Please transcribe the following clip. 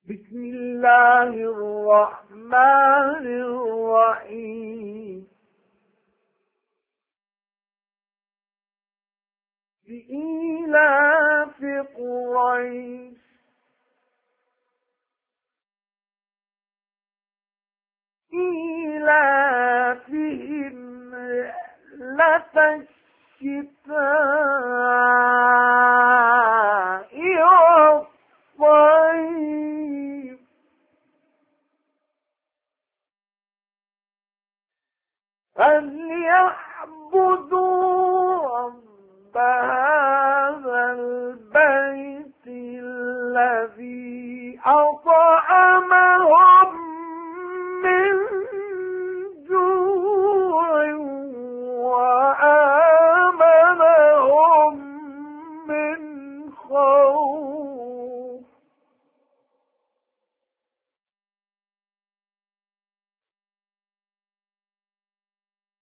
بسم الله الرحمن الرحيم لإيلاف قريش إيلافهم رحلة الشتاء والصيف فليعبدوا رب هذا البيت الذي أطعمهم